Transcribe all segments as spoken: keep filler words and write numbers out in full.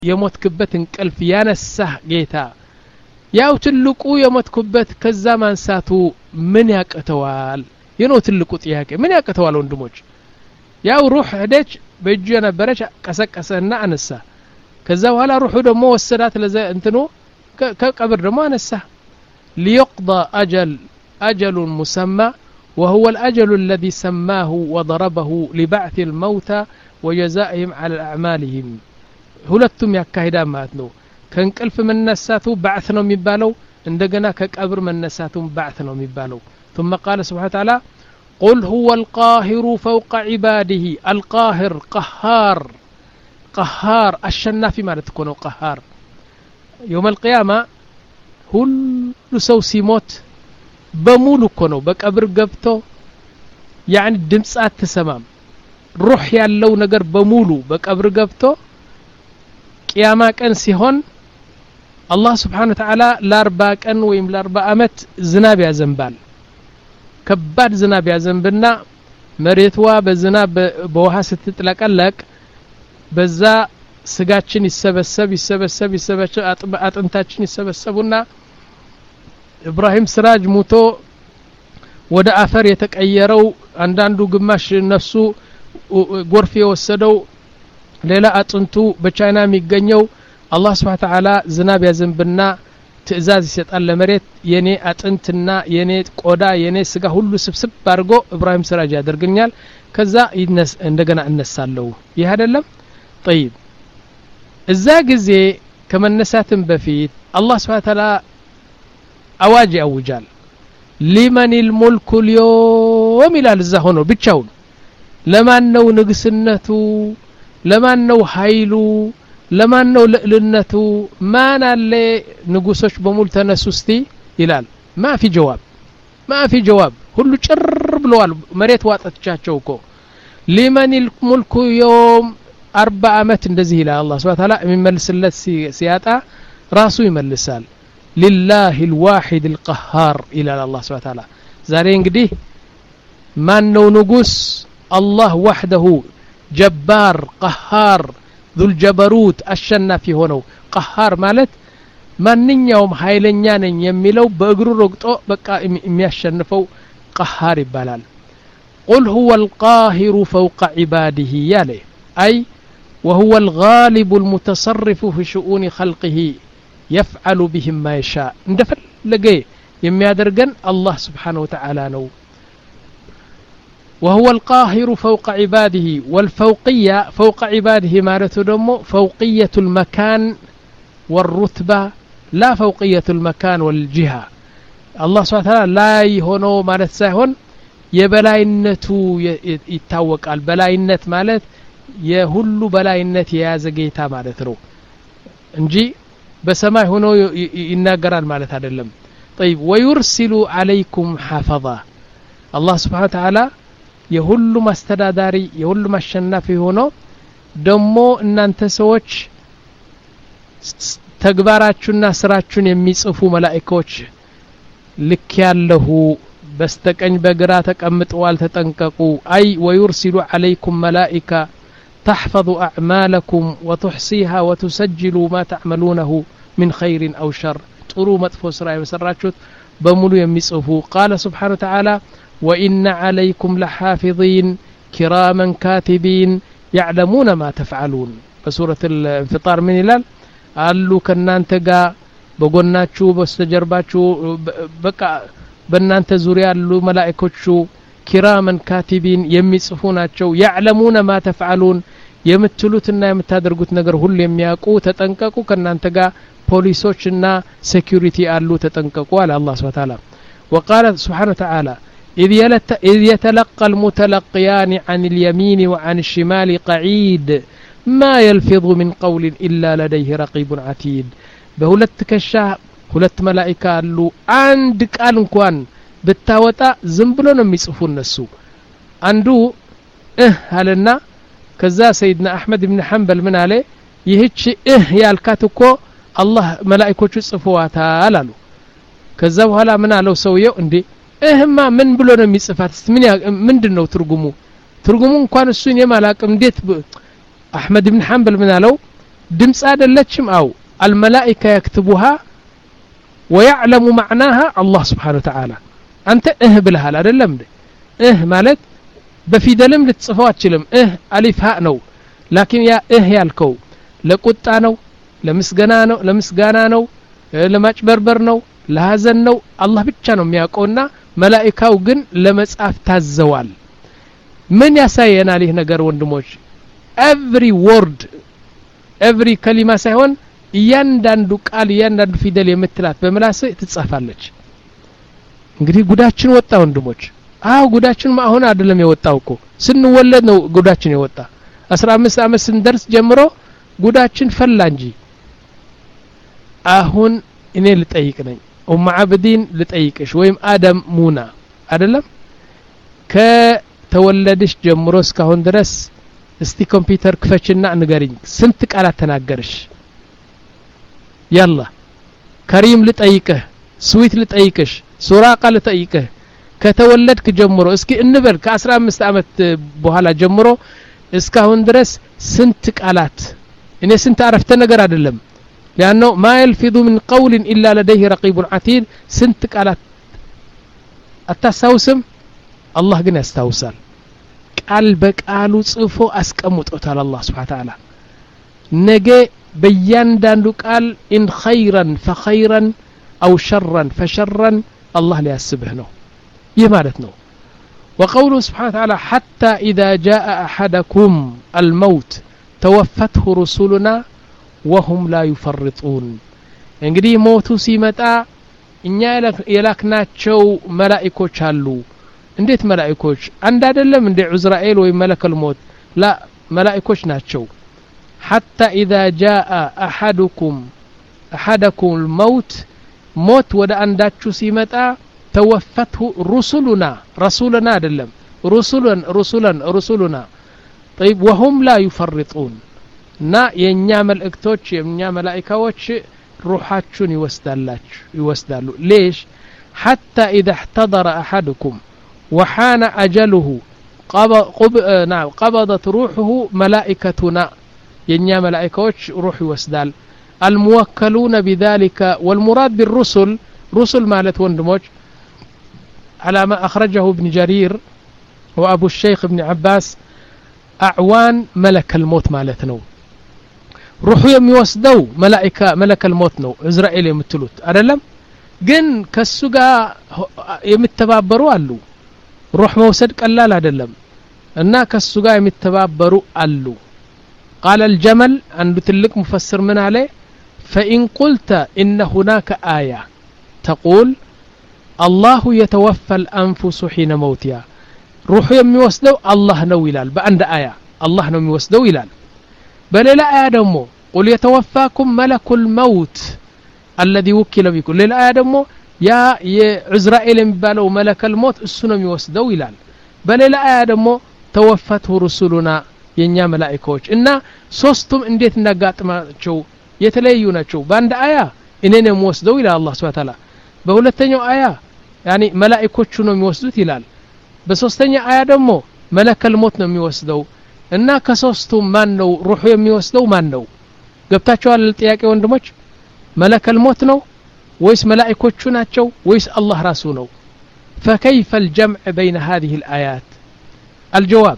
የሞትክበት እንቅልፍ ያነሳህ ጌታ ያው ትልቁ የሞትክበት ከዛ ማንሳቱ ምን ያቀተዋል የነው ትልቁ ጥያቄ ምን ያቀተዋል ወንድሞች ያው ሩህ ሄደች በእጁ የነበረች ቀሰቀሰና አነሳ ከዛ በኋላ ሩሁ ደግሞ ወሰዳት ለዘ እንትኑ ከቀብር ደግሞ አነሳ ليقضى أجل أجل مسمى وهو الأجل الذي سماه وضربه لبعث الموتى وجزائهم على أعمالهم ሁለቱም ያካሂዳል ማለት ነው ከእንቅልፍ መነሳቱ ባዕት ነው የሚባለው እንደገና ከቀብር መነሳቱ ባዕት ነው የሚባለው ثم قال سبحانه وتعالى قل هو القاهر فوق عباده القاهر قهار قهار الشنافي ማለት እኮ ነው قهار يوم القيامة ሁሉ ሰው ሲሞት በሙሉ እኮ ነው በቀብር ገብቶ يعني ድምጽ አትሰማም ሩህ ያለው ነገር በሙሉ በቀብር ገብቶ ቂያማ ቀን ሲሆን አላህ Subhanahu Wa Ta'ala ለአርባ ቀን ወይም ለአርባ አመት ዝናብ ያዘንባል ከባድ ዝናብ ያዘንብና መሬትዋ በዝናብ በውሃ ስትጥለቀለቅ በዛ ስጋችን ይሰበሰብ ይሰበሰብ ይሰበሰብ አጥንታችን ይሰበሰቡና ኢብራሂም ስራጅ ሙቶ ወደ አፈር የተቀየረው አንዳንዱ ግማሽ ነፍሱ ጎርፍ የወሰደው ሌላ አጥንቱ በቻይና የሚገኘው አላህ Subhanahu Wa Ta'ala ዝናብ ያዘንብና ትእዛዝ ይሰጣል ለመሬት የኔ አጥንትና የኔ ቆዳ የኔ ስጋ ሁሉ ስብስብ አድርጎ ኢብራሂም ስራጅ ያደርግኛል ከዛ ይነስ እንደገና እነሳለሁ ይህ አይደለም طيب እዛ ጊዜ ከመነሳትም በፊት አላህ Subhanahu Wa Ta'ala አዋጅ ያውጃል لمن الملك اليوم ይላል እዛ ሆኖ ብቻውን ለማን ነው ንግስነቱ ለማን ነው ኃይሉ ለማን ነው ልዕልነቱ ማን አለ ንጉሶች በሙሉ ተነሱስቲ ይላል ማፊ ጀዋብ ማፊ ጀዋብ ሁሉ ጭር ብለዋል መሬት ዋጠቻቸው እኮ لمن الملك يوم አርባ አመት እንደዚህ ይላል አላህ Subhanahu Wa Ta'ala የሚመልስለት ሲያጣ ራሱ ይመልሳል لله الواحد القهار الى الله سبحانه وتعالى ዛሬ እንግዲህ ማን ነው ንጉስ الله وحده جبار قهار ذو الجبروت الشنافي ሆነው قهار ማለት ማንኛውም ኃይለኛ ነኝ የሚለው በእግሩ ረግጦ በቃ የሚያሸንፈው قهار ይባላል قل هو القاهر فوق عباده ياله اي وهو الغالب المتصرف في شؤون خلقه يفعل بهم ما يشاء እንደፈለገ የሚያደርገን الله سبحانه وتعالى ነው وهو القاهر فوق عباده والفوقية فوق عباده معناته دمو فوقية المكان والرتبة لا فوقية المكان والجهة الله سبحانه وتعالى لا يهونو معناته سايهون يبلاينتو يتاوق البلاينت معناته የሁሉ በላይነት የያዘ ጌታ ማለት ነው እንጂ በሰማይ ሆኖ ይናገራል ማለት አይደለም طيب ويرسل عليكم حافظا الله سبحانه وتعالى የሁሉ ማስተዳዳሪ የሁሉ ማሸናፊ ሆኖ ደሞ እናንተ ሰዎች ተግባራችሁና ስራችሁን የሚጽፉ መላእክቶች ልክ ያለው በስተቀኝ በግራ ተቀምጠዋል ተጠንቀቁ አይ ويرسل عليكم ملائكه تحفظ أعمالكم وتحصيها وتسجل ما تعملونه من خير أو شر ጥሩ መጥፎ ስራ የሰራችሁት በሙሉ የሚጽፉ قال سبحانه وتعالى وإن عليكم لحافظين كراما كاتبين يعلمون ما تفعلون بسورة الانفطار من ይላል አሉ ከናንተ ጋር በጎናችሁ በስተጀርባችሁ በቃ በእናንተ ዙሪያ ያሉ መላእክቶቹ كراما كاتبين የሚጽፉ ናቸው يعلمون ما تفعلون የምትሉትና የምታደርጉት ነገር ሁሉ የሚያውቁ ተጠንቀቁ ከናንተ ጋር ፖሊሶችና ሴኩሪቲ አሉ ተጠንቀቁ አለ አላህ Subhanahu Wa Ta'ala وقال سبحانه وتعالى إذ يتلقى المتلقيان عن اليمين وعن الشمال قعيد ما يلفظ من قول إلا لديه رقيب عتيد بهولت كشا ሁለት መላእክት አሉ አንድ ቃል እንኳን ብታወጣ ዝም ብሎ ነው የሚጽፉ እነሱ አንዱ እህ አለና ከዛ ሰይድና አህመድ ኢብኑ ሐንበል ምን አለ ይህች እህ ያልካት እኮ አላህ መላእክቶቹ ጽፈዋታል አሉ ከዛ በኋላ ምን አለው ሰውየው እንዴ እህማ ምን ብሎ ነው የሚጽፋት ምን ምንድነው ትርጉሙ ትርጉሙ እንኳን እሱን የማላቅም እንዴት አህመድ ኢብኑ ሐንበል ምን አለው ድምጽ አይደለችም አው الملائكه يكتبوها ويعلم معناها الله سبحانه وتعالى አንተ እህ ብለሃል አይደለም እንዴ እህ ማለት በፊደልም ልትጽፈው አትችልም እህ አሊፍ ሀ ነው ላኪን ያ እህ ያልከው ለቁጣ ነው ለምስጋና ነው ለምስጋና ነው ለማጭበርበር ነው ለሐዘን ነው አላህ ብቻ ነው የሚያውቀውና መላእክታው ግን ለመጻፍ ታዘዋል ምን ያሳየናል ይህ ነገር ወንድሞች every word every ከሊማ ሳይሆን እያንዳንዱ ቃል እያንዳንዱ ፊደል የምትላት በመላስ ትጻፋለች እንግዲህ ጉዳችን ወጣ ወንድሞች አው ጉዳችን ማሁን አይደለም የወጣው እኮ ስንወለድ ነው ጉዳችን የወጣ አስራ አምስት አመት ስንደርስ ጀምሮ ጉዳችን ፈላ እንጂ አሁን እኔ ልጠይቅ ነኝ ኡም አብዲን ልጠይቅሽ ወይም አደም ሙና አይደለም ከተወለድሽ ጀምሮ እስካሁን ድረስ እስቲ ኮምፒውተር ክፈችና ንገሪኝ ስንት ቃላት ተናገርሽ يلا كريم ልጠይቅህ ስዊት ልጠይቅሽ ሱራቃ ልጠይቅህ ከተወለድክ ጀምሮ እስኪ እንበል ከ15 አመት በኋላ ጀምሮ እስካሁን ድረስ ስንት ቃላት እኔ ስንት አረፍተ ነገር አይደለም لانه ما يلفظ من قول الا لديه رقيب عتيد سنت قالات አታሳውስም አላህ ግን ያስታውሳል ቃል በቃሉ ጽፎ አስቀምጦታል አላህ Subhanahu Wa Ta'ala ነገ በእያንዳንዱ ቃል ان خيرا فخيرا او شرا فشرا الله ሊያስብህ ነው ይህ ማለት ነው وقوله سبحانه وتعالى حتى اذا جاء احدكم الموت توفته رسلنا وهم لا يفرطون እንግዲህ ሞቱ ሲመጣ እኛ የላክናቸው መላእክቶች አሉ እንዴት መላእክቶች አንድ አይደለም እንደ ዑዝራኤል ወይ መለከል ሞት ላ መላእክቶች ናቸው حتى اذا جاء احدكم احدكم الموت موت ወደ አንዳችሁ ሲመጣ توفته رسلنا رسولنا አይደለም رسلا رسلا رسلنا طيب وهم لا يفرطون ና የኛ መልእክቶች የኛ መላእክቶች روحاتشون يوسدالاچ يوسدالو ليش حتى اذا احتضر احدكم وحان اجله قبض نعم قبضت روحه ملائكتنا ينيا ملائكوች روح يوسدال الموكلون بذلك والمراد بالرسل رسل مالت وندموج على ما اخرجه ابن جرير وابو الشيخ ابن عباس اعوان ملك الموت مالت ነው روحو የሚወስደው መላእክታ መለከል ሞት ነው እስራኤል የምትሉት አይደለም ግን ከሱ ጋር የሚተባበሩ አሉ روح መውሰድ ቀላል አይደለም እና ከሱ ጋር የሚተባበሩ አሉ قال الجمل አንዱ ትልቅ مفسر ምን አለ فإن قلت إن هناك آية تقول الله يتوفى الأنفس حين موتها روح የሚወስደው አላህ ነው ይላል በአንድ አያ አላህ ነው የሚወስደው ይላል بلا آدمو قل يتوفاكم ملك الموت الذي وكل بكم للا آدمو يا عزرائيل يبالو ملك الموت السنم يوسدو ይላል بلا آدمو توفته رسلنا የኛ መላእክቶች እና ሶስቱም እንዴት እንዳጋጥማቸው የተለያዩ ናቸው በአንድ አያ እኔን የምወስደው ይላል አላህ Subhanahu Wa Ta'ala በሁለተኛው አያ ያኒ መላእክቶቹ ነው የሚወስዱት ይላል በሶስተኛ አያ ደግሞ መለከል ሞት ነው የሚወስደው እና ከሶስቱ ማን ነው روح የሚወስደው ማን ነው ገብታችኋል ጥያቄ ወንድሞች መለከል ሞት ነው ወይስ መላእክቶቹ ናቸው ወይስ አላህ ራሱ ነው فكيف الجمع بين هذه الآيات الجواب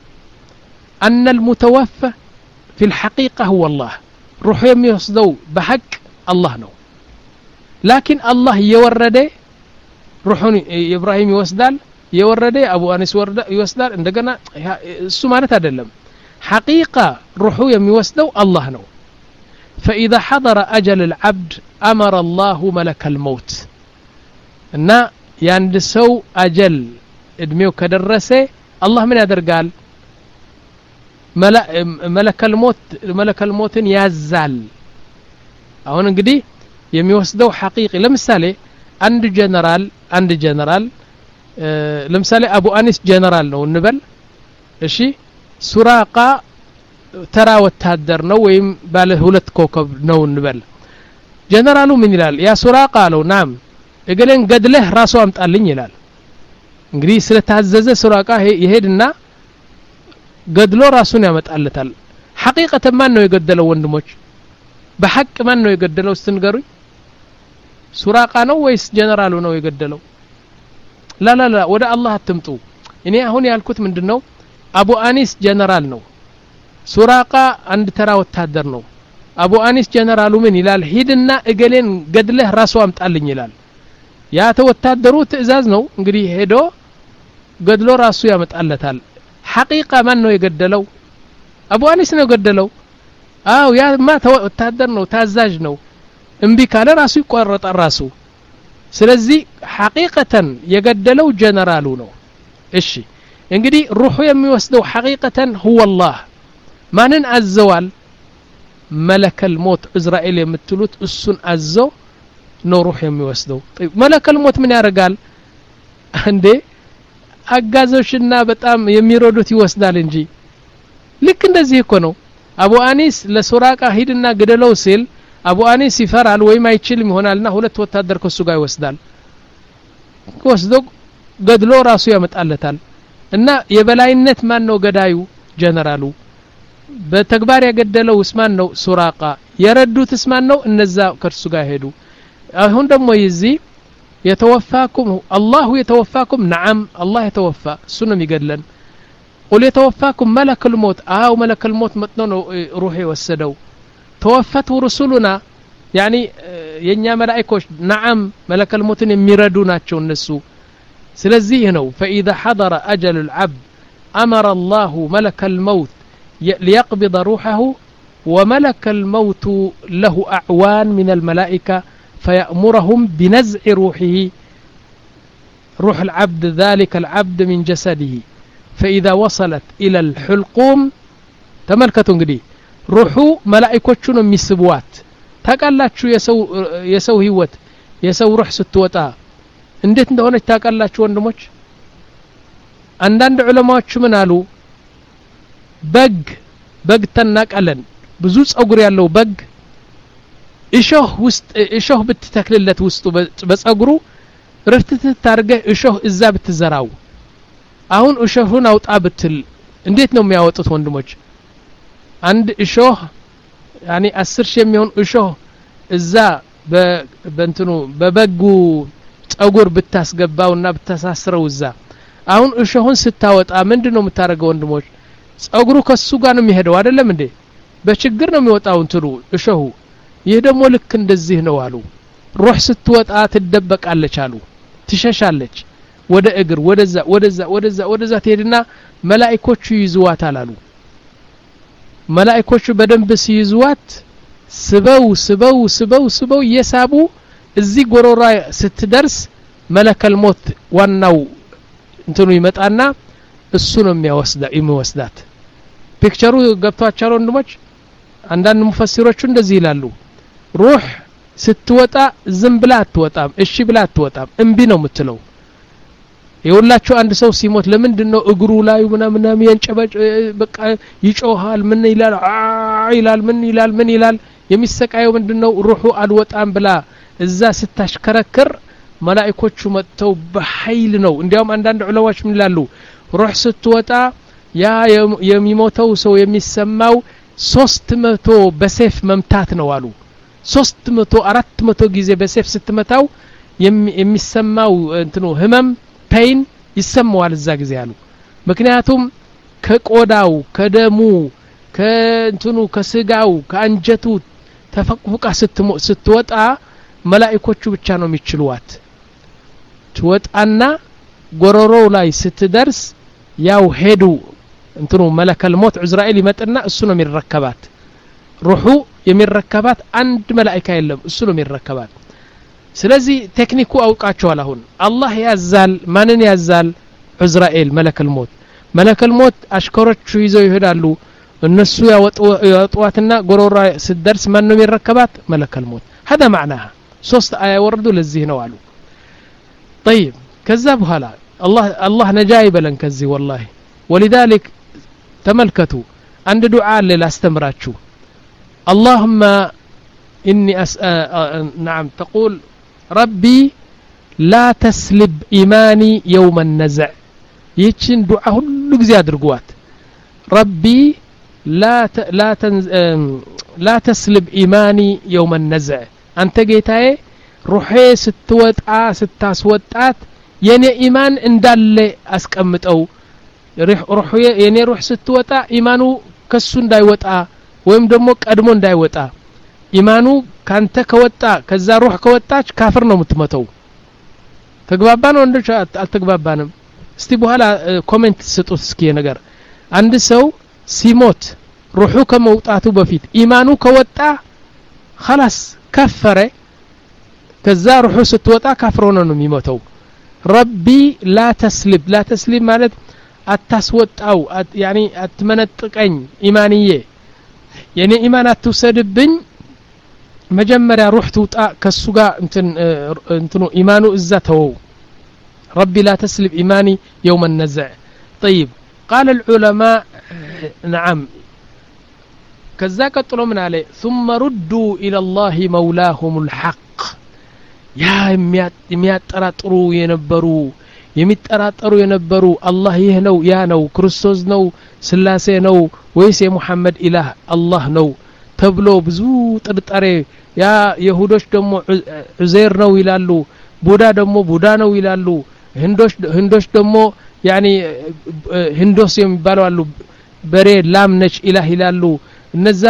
أن المتوفى في الحقيقة هو الله روح የሚወስደው بحق الله ነው لكن الله يورد روحون إبراهيم يوسدال የወረደ አቡ አኒስ ወረደ ይወስዳል እንደገና እሱ ማለት አይደለም حقيقة روحو የሚወስደው አላህ ነው فإذا حضر أجل العبد أمر الله ملك الموت እና ያንድ ሰው አጀል እድሜው ከደረሰ አላህ ምን ያደርጋል መለከል ሞት መለከል ሞትን ያዛል አሁን እንግዲህ የሚወስደው حقيقي ለምሳሌ አንድ ጀነራል አንድ ጀነራል ለምሳሌ አቡ አኒስ ጀነራል ነው እንበል እሺ ሱራቃ ተራ ወታደር ነው ወይም ባለ ሁለት ኮከብ ነው እንበል ጀነራሉ ምን ይላል ያ ሱራቃ አለው ናም እገለን ገድለህ ራሱ አምጣልኝ ይላል እንግዲህ ስለታዘዘ ሱራቃ ይሄድና ገድሎ ራሱን ያመጣለታል حقيقة ማን ነው የገደለው ወንድሞች በሐቅ ማን ነው የገደለው ስትንገሩኝ ሱራቃ ነው ወይስ ጀነራሉ ነው የገደለው ላ ላ ላ ወደ አላህ አትምጡ እኔ አሁን ያልኩት ምንድነው አቡ አኒስ ጀነራል ነው ሱራቃ አንድ ተራ ወታደር ነው አቡ አኒስ ጀነራሉ ምን ይላል ሂድና እገሌን ገድለህ ራሱ አምጣልኝ ይላል ያ ተወታደሩ ትእዛዝ ነው እንግዲህ ሄዶ ገድሎ ራሱ ያመጣለታል ሐቂቃ ማን ነው የገደለው አቡ አኒስ ነው የገደለው አው ያ ማ ተወታደር ነው ታዛዥ ነው እንቢ ካለ ራሱ ይቆረጣል ራሱ ስለዚህ ሐቂቀተን የገደለው ጀነራሉ ነው እሺ እንግዲህ ሩሁ የሚወስደው ሐቂቀተን هو الله ማንን አዘዋል መለከል ሞት እስራኤል የምትሉት እሱን አዘው ነው ሩህ የሚወስደው መለከል ሞት ምን ያደርጋል እንዴ አጋዞችና በጣም የሚሮዱት ይወስዳል እንጂ ልክ እንደዚህ እኮ ነው አቡ አኒስ ለሱራቃ ሂድና ገደለው ሲል አቡ አኒስ ይፈራል ወይም አይችልም ይሆናልና ሁለት ወታደር ከሱ ጋር ይወስዳል ወስዶ ገድሎ ራሱ ያመጣለታል እና የበላይነት ማን ነው ገዳዩ ጀነራሉ በተግባር ያገደለው እስማን ነው ሱራቃ የረዱት እስማን ነው እነዛ ከርሱ ጋር ሄዱ አሁን ደግሞ ይዚ يتوفاكم الله يتوفاكم نعم الله يتوفى سنم يقدلن قل يتوفاكم ملك الموت آه ملك الموت متنون روحي والسدو توفته رسولنا يعني ينيا ملائكوش نعم ملك الموت يمردونا تشون نسو سلزيه نو فإذا حضر أجل العبد أمر الله ملك الموت ليقبض روحه وملك الموت له أعوان من الملائكة فيأمرهم بنزع روحه روح العبد ذلك العبد من جسده فإذا وصلت إلى الحلقوم تملكتون قدي روحو ملائكوچون مسبوات ታቃላችሁ የሰው የሰው ህይወት የሰው روح ስትወጣ እንዴት እንደሆነች ታቃላችሁ ወንድሞች አንዳንድ ዑለማዎች ምን አሉ በግ በግ ተናቀለን ብዙ ጸጉር ያለው በግ እሾህ ውስጥ እሾህ ብትተክልለት ውስጡ በጸጉሩ ረፍትት ታርገ እሾህ እዛ ብትዘራው አሁን እሾሁን አውጣ ብትል እንዴት ነው የሚያወጡት ወንድሞች አንድ እሾህ يعني አስር ሺህ የሚሆን እሾህ እዛ በእንትኑ በበጉ ጸጉር ብታስገባውና ብታሳስረው እዛ አሁን እሾሁን ስታወጣ ምንድነው የምታረገው ወንድሞች ጸጉሩ ከሱ ጋር ነው የሚሄደው አይደለም እንዴ በችግር ነው የሚወጣው እንትሩ እሾሁ ይህ ደግሞ ልክ እንደዚህ ነው አሉ روح ስትወጣ ትደበቃለች አሉ ትሸሻለች ወደ እግር ወደዛ ወደዛ ወደዛ ወደዛ ትሄድና መላእክቶቹ ይዙዋታል አሉ መላእክቶቹ በደንብ ሲይዙዋት ስበው ስበው ስበው ስበው የሳቡ እዚህ ጎሮራ ስትደርስ መለከል ሞት ዋናው እንትኑ ይመጣና እሱ ነው የሚያወስዳ የሚወስዳት ፒክቸሩ ገብቷቸው ወንድሞች አንዳንድ ሙፈሲሮቹ እንደዚህ ይላሉ روح ስትወጣ ዝም ብላ አትወጣም እሺ ብላ አትወጣም እንቢ ነው የምትለው ይውላችሁ አንድ ሰው ሲሞት ለምንድነው እግሩ ላይ ምናምን የሚንጨበጭ በቃ ይጮሃል ምን ይላል አ ይላል ምን ይላል ምን ይላል የሚሰቃየው ምንድነው روحu አልወጣም ብላ እዛ ስታሽከረክር መላእክቶቹ መጥተው በኃይል ነው እንዲያውም አንዳንድ ዑለማዎች ምን ይላሉ روح ስትወጣ ያ የሚሞተው ሰው የሚሰማው ሶስት መቶ በሰይፍ መምታት ነው አሉ ሶስት መቶ አራት መቶ ጊዜ በሰይፍ ስትመታው የሚሰማው እንትኑ ህመም ፔን ይሰማዋል እዛ ጊዜ አሉ ምክንያቱም ከቆዳው ከደሙ ከእንትኑ ከስጋው ከአንጀቱ ተፈቅፍቃ ስትወጣ መላእክቶቹ ብቻ ነው የሚችሉዋት ትወጣና ጎሮሮው ላይ ስትደርስ ያው ሄዱ እንትኑ መለከል ሞት እስራኤል ይመጣና እሱ ነው የሚረከባት روحو የሚረከባት አንድ መላእክት የለም እሱ ነው የሚረከባት ስለዚህ ቴክኒኩ አውቃቸዋል አሁን አላህ ያዛል ማንን ያዛል እስራኤል መለከል ሞት መለከል ሞት አሽከሮቹ ይዘው ይሄዳሉ እነሱ ያወጡዋትና ጎሮራ ስትደርስ ማን ነው የሚረከባት መለከል ሞት هذا معناها ሶስት አያ ወርዱ ለዚህ ነው አሉ طيب ከዛ በኋላ الله الله ነጃ ይበለን ከዚህ والله ولذلك ተመልከቱ አንድ ዱዓ ለላስተምራችሁ اللهم إني أس... نعم تقول ربي لا تسلب إيماني يوم النزع يتشن دعاء كل جزء أدرجوات ربي لا ت... لا تنز... لا تسلب إيماني يوم النزع أنت جيتاي روحي ستوطع ستاسوطات የኔ ኢማን እንዳለ አስቀምጠው روح የኔ روح ስትወጣ ኢማኑ ከሱ እንዳይወጣ ወይም ደግሞ ቀድሞ እንዳይወጣ ኢማኑ ካንተ ከወጣ ከዛ روح ከወጣች ካፍር ነው የምትመተው ተግባባን ወንድ አልተግባባንም እስቲ በኋላ ኮሜንት ስጡት እስኪ ነገር አንድ ሰው ሲሞት روحu ከመውጣቱ በፊት ኢማኑ ከወጣ خلاص ከፈረ ከዛ روحu ስትወጣ ካፍር ሆኖ ነው የሚሞተው ربي لا تسلب لا تسلب ማለት አታስወጣው يعني አትመነጥቀኝ ኢማንዬ የኔ ኢማን አትውሰድብኝ መጀመሪያ روح ትውጣ ከሱ ጋር እንትን እንትኑ ኢማኑ እዛ ተው ربي لا تسلب إيماني يوم النزع طيب قال العلماء نعم كذا قطلوا من عليه ثم ردوا إلى الله مولاهم الحق يا የሚያጠራጥሩ የነበሩ የሚጠራጠሩ የነበሩ አላህ ይህ ነው ያ ነው ክርስቶስ ነው ስላሴ ነው ወይስ የሙሐመድ ኢላህ አላህ ነው ተብሎ ብዙ ጥርጣሬ ያ ይሁዶች ደግሞ ዑዘይር ነው ይላሉ ቡዳ ደግሞ ቡዳ ነው ይላሉ ህንዶች ህንዶች ደግሞ ያኒ ህንዶስ የሚባሉ አሉ በሬ ላም ነች ኢላህ ይላሉ እነዛ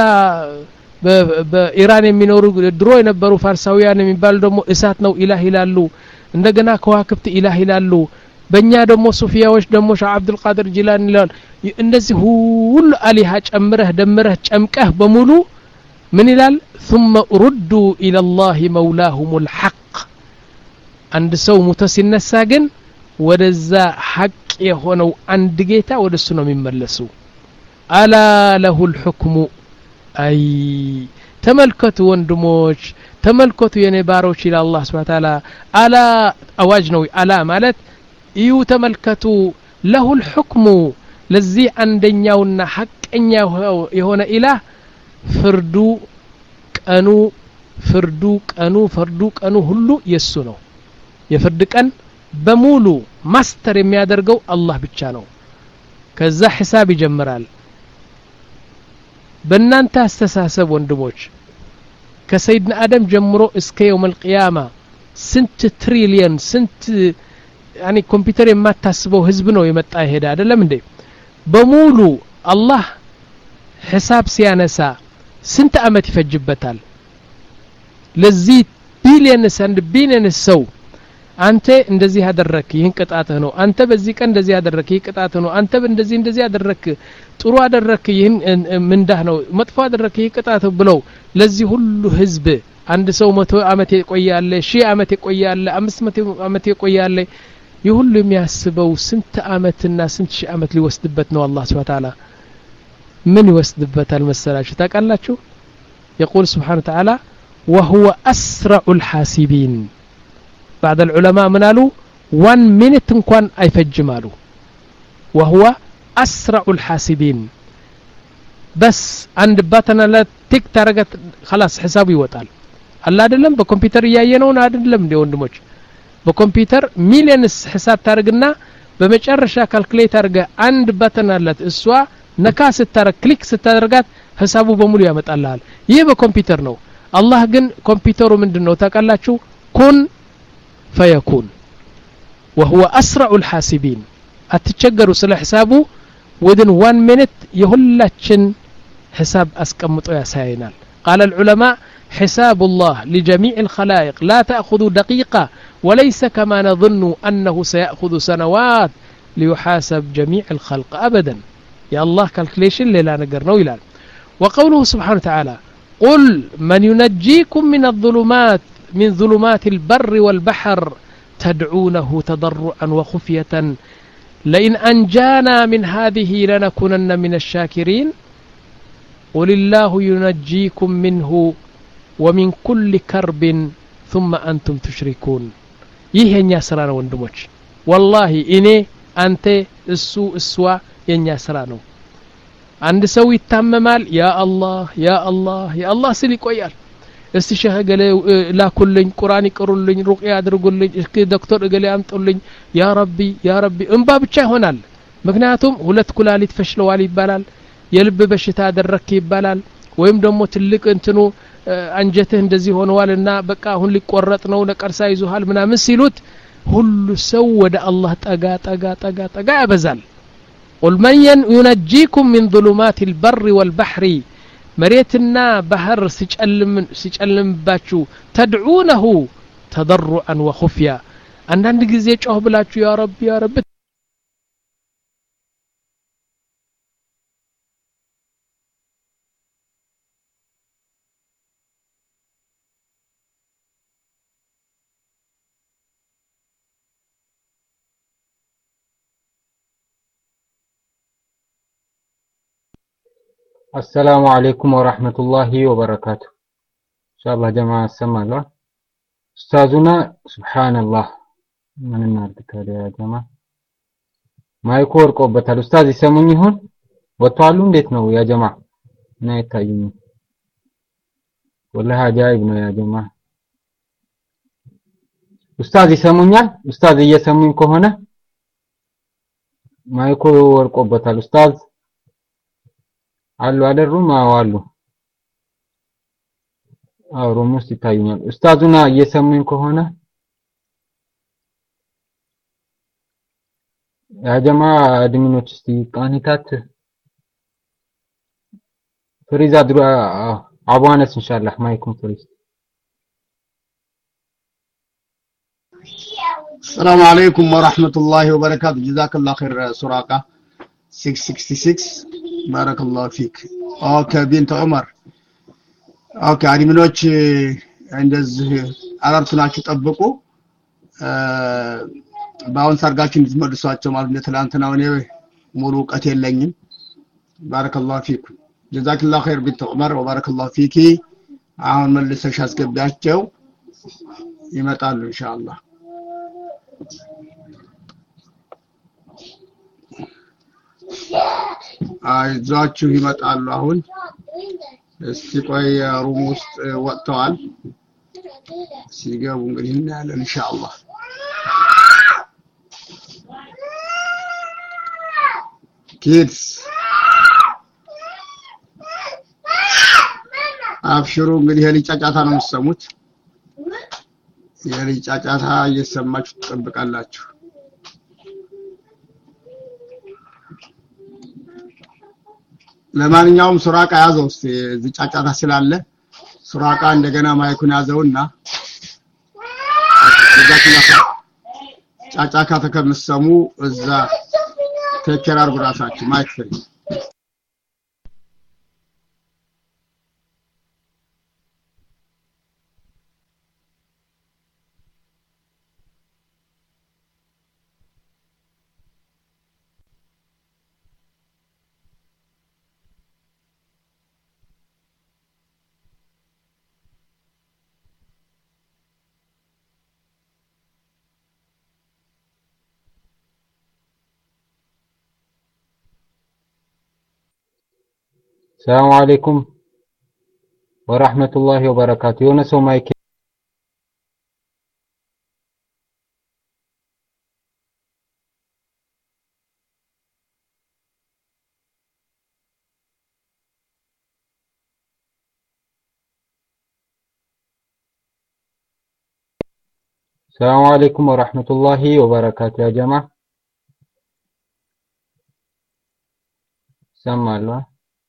በኢራን የሚኖሩ ድሮ የነበሩ ፋርሳውያን የሚባሉ ደግሞ እሳት ነው ኢላህ ይላሉ እንደገና ከዋክብት ኢላህ ይላሉ በእኛ ደግሞ ሱፊያዎች ደግሞ ሻህ አብዱል ቃድር ጂላኒ ይላሉ እንደዚህ ሁሉ አሊሃ ጨምረህ ደምረህ ጨምቀህ በሙሉ ምን ይላል ثم ردوا الى الله مولاهم الحق አንድ ሰው ሙቶ ሲነሳ ግን ወደዛ ሐቅ የሆነው አንድ ጌታ ወደሱ ነው የሚመለሱ አላ ለሁ الحكم አይ ተመልከቱ ወንድሞች ተመልከቱ የኔ ባሮች ኢላ አላህ Subhanahu Wa Ta'ala አላ አዋጅ ነው አላ ማለት እዩ ተመልከቱ ለሁ الحكم ለዚህ አንደኛውና ሐቀኛ የሆነ ኢላህ ፍርዱ ቀኑ ፍርዱ ቀኑ ፍርዱ ቀኑ ሁሉ የሱ ነው የፍርድ ቀን በሙሉ ማስተር የሚያደርገው አላህ ብቻ ነው ከዛ ሒሳብ ይጀምራል በእናንተ አስተሳሰብ ወንድሞች ከሰይድና አደም ጀምሮ እስከ يوم القيامه ስንት ትሪሊየን ስንት ያኒ ኮምፒውተር የማታስበው ህዝብ ነው የመጣ ይሄዳ አይደለም እንዴ በሙሉ አላህ ሒሳብ ሲያነሳ ስንት አመት ይፈጅበታል ለዚህ ቢሊየንስ አንድ ቢሊየንስ ሰው አንተ እንደዚህ ያደረክ ይህን ቅጣትህ ነው አንተ በዚህ ቀን እንደዚህ ያደረክ ይህ ቅጣትህ ነው አንተ እንደዚህ እንደዚህ ያደረክ ጥሩ አደረክ ይህን ምንዳህ ነው መጥፎ አደረክ ይህ ቅጣትህ ብለው ለዚህ ሁሉ ህዝብ አንድ ሰው መቶ አመት ይቆያል ሺህ አመት ይቆያል አምስት መቶ አመት ይቆያል ይሁሉ የሚያስበው ስንት አመትና ስንት ሺህ አመት ሊወስድበት ነው አላህ Subhanahu Wa Ta'ala من يوسدبت المسلاችሁ ታቃላችሁ يقول سبحانه وتعالى وهو أسرع الحاسبين بعض العلماء من قالوا one minute እንኳን አይፈጅማሉ وهو أسرع الحاسبين بس عند باتنا لا تك ترغت خلاص حسابه ይወጣል አላ አይደለም በኮምፒውተር ያየነው አይደለም እንደ ወንድሞች በኮምፒውተር ሚሊየንስ ሂሳብ ታርግና በመጨረሻ ካልኩሌት አርገ አንድ ባተን አላት እሷ ነካ ስታረግ ክሊክ ስታደርጋት ሂሳቡ በሙሉ ያመጣልሃል ይሄ በኮምፒውተር ነው አላህ ግን ኮምፒውተሩ ምንድነው ታቃላችሁ ኩን فيكون وهو أسرع الحاسبين أتشجروا سلا حسابه within one minute يهلتشن حساب أسكمتو يا ساينال قال العلماء حساب الله لجميع الخلائق لا تأخذ دقيقة وليس كما نظن أنه سيأخذ سنوات ليحاسب جميع الخلق أبدا يا الله calculation لا نقرنو إلى وقوله سبحانه وتعالى قل من ينجيكم من الظلمات من ظلمات البر والبحر تدعونه تضرعا وخفية لئن أنجانا من هذه لنكونن من الشاكرين قل الله ينجيكم منه ومن كل كرب ثم أنتم تشركون يهن يسران وندموش والله إني أنت السو السوا ين يسرانو عند سوي التممال يا الله يا الله يا الله سليك ويال استشهى قال لا كلن قرآن يقرولن رقية يدرقولن دكتور قال يامطولن يا ربي يا ربي انبا بچا هونال مغنياتهم ሁለት ኩላሊት ፈሽለዋል ይባላል የልብ በሽታ አደረክ ይባላል ወይም ደግሞ ትልቅ እንትኑ አንጀትህ እንደዚህ ሆነዋልና በቃ አሁን ሊቆረጥ ነው ነቀርሳ ይዙሃል ምናምን ሲሉት ሁሉ ሰው ወደ አላህ ጠጋ ጠጋ ጠጋ ጠጋ ያበዛል قل من ينجيكم من ظلمات البر والبحر مريتنا بحر ሲጨልም ሲጨልምባችሁ تدعونه تضرعا وخفيا አንዳንድ ጊዜ ጮህ ብላችሁ ያ ረቢ ያ ረቢ السلام عليكم ورحمة الله وبركاته إن شاء الله جماعة السمع الله أستاذنا سبحان الله من النار بكالي يا جماعة ما يكور قوبة الأستاذ يسموني هون وطالون ديتنو يا جماعة نايتا يمي والله عجائبنا يا جماعة أستاذ يسموني أستاذ يسمونكو هنا ما يكور قوبة الأستاذ አሉ አደሩም አዋሉ አውሮሙስ ይታዩኛል ኡስታዙና እየሰሙኝ ከሆነ ያ ጀማ አድሚኖች እስቲ ቃኒታት ፍሪዛ ድሩ አባነስ ኢንሻአላህ ማይኩም ፍሪዝ السلام عليكم ورحمة الله وبركاته جزاك الله خير سراقة ستة ستة ستة بارك الله فيك اوكي بنت عمر اوكي አድሚኖች እንደዚህ አራርቱናችሁ ጠብቁ ባውን ሰርጋችሁ እንድትመልሷቸው ማለት ነው ትላንትናው ነው ሙሉ ቀት የለኝም بارك الله فيكم جزاك الله خير بنت عمر وبارك الله فيكي አሁን መልሰሽ አስገቢያቸው ይመጣሉ ኢንሻአላህ አይዟችሁ ይመጣሉ አሁን እስቲ ቆይ ሩም ውስጥ ወጥተዋል ሲገቡ እንግዲህ እናያለን ኢንሻአላህ ኪድስ አብሽሩ እንግዲህ የልጫጫታ ነው የምትሰሙት የልጫጫታ እየሰማችሁ ትጠብቃላችሁ ለማንኛውም ሱራቃ ያዘው እስቲ ዝጫጫታ ስላለ ሱራቃ እንደገና ማይኩን ያዘውና ጫጫካ ተከምሰሙ እዛ ተከራር ጉራሳችሁ ማይክ ፍሪ السلام عليكم ورحمة الله وبركاته يونس ومايك السلام عليكم ورحمة الله وبركاته يا جماعة سمع الله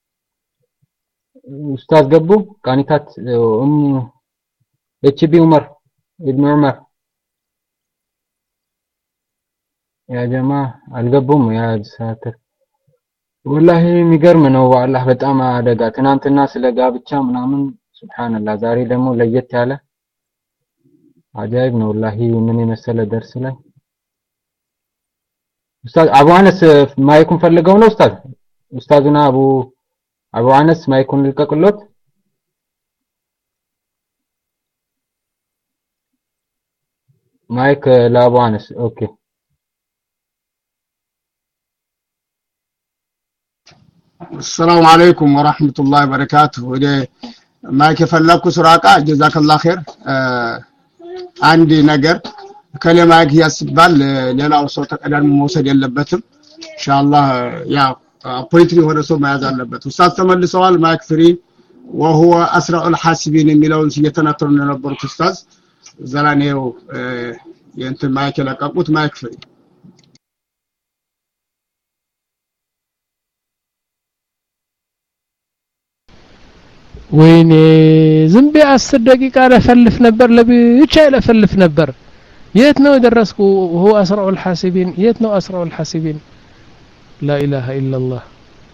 أستاذ قبو كانت أم اتش بي عمر ابن عمر يا جماعة القبوم يا ساتر والله ميقرم ነው والله በጣም አደጋ ትናንትና ስለጋ ብቻ ምናምን سبحان الله ዛሬ ደግሞ ለየት ያለ عجائب ነው والله ምን የመሰለ ደርስ ላይ ኡስታዝ አቡ አነስ ማይኩን ፈልገው ነው ኡስታዝ ኡስታዙና አቡ አቡ አነስ ማይኩን ልቀቅሎት ማይክ ለአቡ አነስ ኦኬ السلام عليكم ورحمة الله وبركاته وده ማይክ ፈለኩ ሱራቃ جزاك الله خير አንድ ነገር ከለማክ ያስባል ሌላው ሰው ተቀዳሚ መውሰድ የለበትም ኢንሻአላህ ያ ፖሊቲክ የሆነ ሰው መያዝ አለበት ኡስታዝ ተመልሰዋል ማይክ ፍሪ وهو اسرع الحاسبين የሚለውን እየተናተሩ የነበሩት ኡስታዝ ዘላኔው የእንት ማይክ ለቀቁት ማይክ ፍሪ ወይኔ ዝም ቢ አስር ደቂቃ ለፈልፍ ነበር ለብቻ ለፈልፍ ነበር የት ነው ደረስኩ هو اسرع الحاسبين የት ነው اسرع الحاسبين لا اله الا الله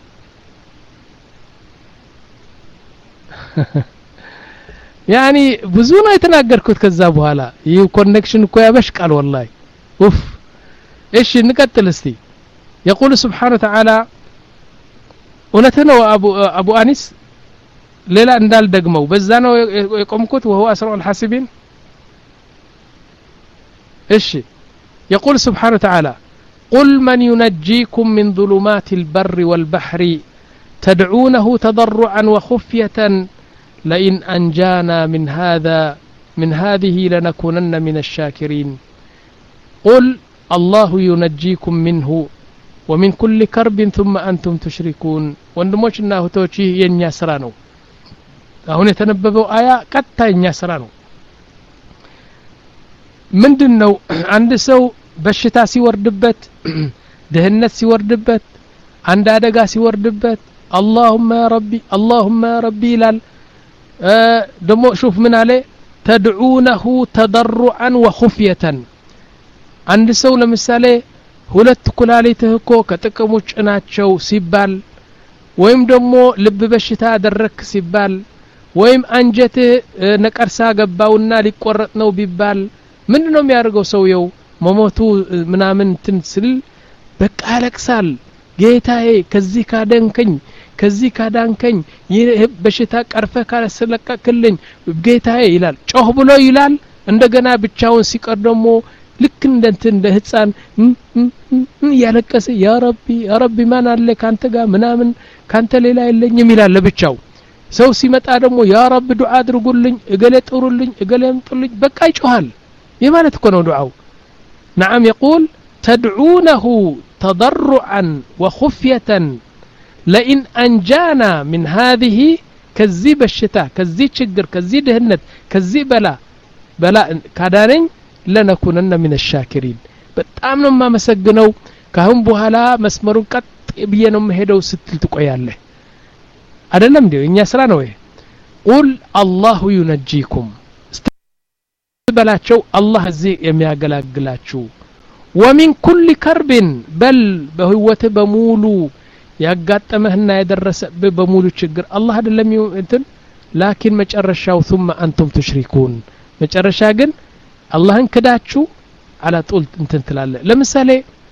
يعني ብዙ ነው የተናገርኩት ከዛ በኋላ ይህ ኮኔክሽን እኮ ያበሽቃል والله ኡፍ እሺ እንቀጥል እስቲ يقول سبحانه وتعالى ونتنو ابو ابو انس ሌላ እንዳልደግመው በዛ ነው የቆምኩት وهو اسرع الحاسبين እሺ يقول سبحانه وتعالى قل من ينجيكم من ظلمات البر والبحر تدعونه تضرعا وخفية لئن أنجانا من هذا من هذه لنكونن من الشاكرين قل الله ينجيكم منه ومن كل كرب ثم أنتم تشركون وندموشنا هتوشي ينيا سرانو هنا يتنببوا آية قطة ينيا سرانو ምንድነው አንድ ሰው በሽታ ሲወርድበት ደህነት ሲወርድበት አንድ አደጋ ሲወርድበት اللهم يا ربي اللهم يا ربي ይላል ደሞ شوف ምን አለ تدعونه تضرعا وخفية አንድ ሰው ለምሳሌ ሁለት ኩላሊትህ እኮ ከጥቅሙ ጭናቸው ሲባል ወይም ደሞ ልብ በሽታ አደረክ ሲባል ወይም አንጀትህ ነቀርሳ ገባውና ሊቆረጥ ነው ቢባል ምንድነው የሚያደርገው ሰውየው መሞቱ ምናምን ትንስል በቃ ያለቅሳል ጌታዬ ከዚህ ካደንከኝ ከዚህ ካዳንከኝ ይህ በሽታ ቀርፈ ካለሰለቀክልኝ ጌታዬ ይላል ጮህ ብሎ ይላል እንደገና ብቻውን ሲቀር ደሞ ልክ እንደንት እንደ ህፃን ያለቀሰ ያ ረቢ ያ ረቢ ማን አለ ካንተ ጋር ምናምን ካንተ ሌላ የለኝም ይላል ለብቻው ሰው ሲመጣ ደሞ ያ ረቢ ዱዓ አድርጉልኝ እገሌ ጥሩልኝ እገሌ ምጥልኝ በቃ ይጮሃል يمالت كونوا دعاء نعم يقول تدعونه تضرعا وخفية لئن أنجانا من هذه كذيب الشتاء كذيب شجر كذيب دهنت كذيب بلا بلا كادانين لنكونن من الشاكرين بتأمنوا ما مسجنوا كهم بوهلا مسمرون كت بينهم هدو ستل تقوياله أدلم ديو إن يسرانوه قل الله ينجيكم بلاچو الله زي የሚያገላግላችሁ ومن كل كرب بل بهوته بمولو ያጋጠመህና ያደረሰብህ በሙሉ ችግር አላህ አይደለም እንትን لكن መጨረሻው ثم انتم تشركون መጨረሻ ግን አላህን ክዳችሁ على طول እንትን ትላለ ለምሳሌ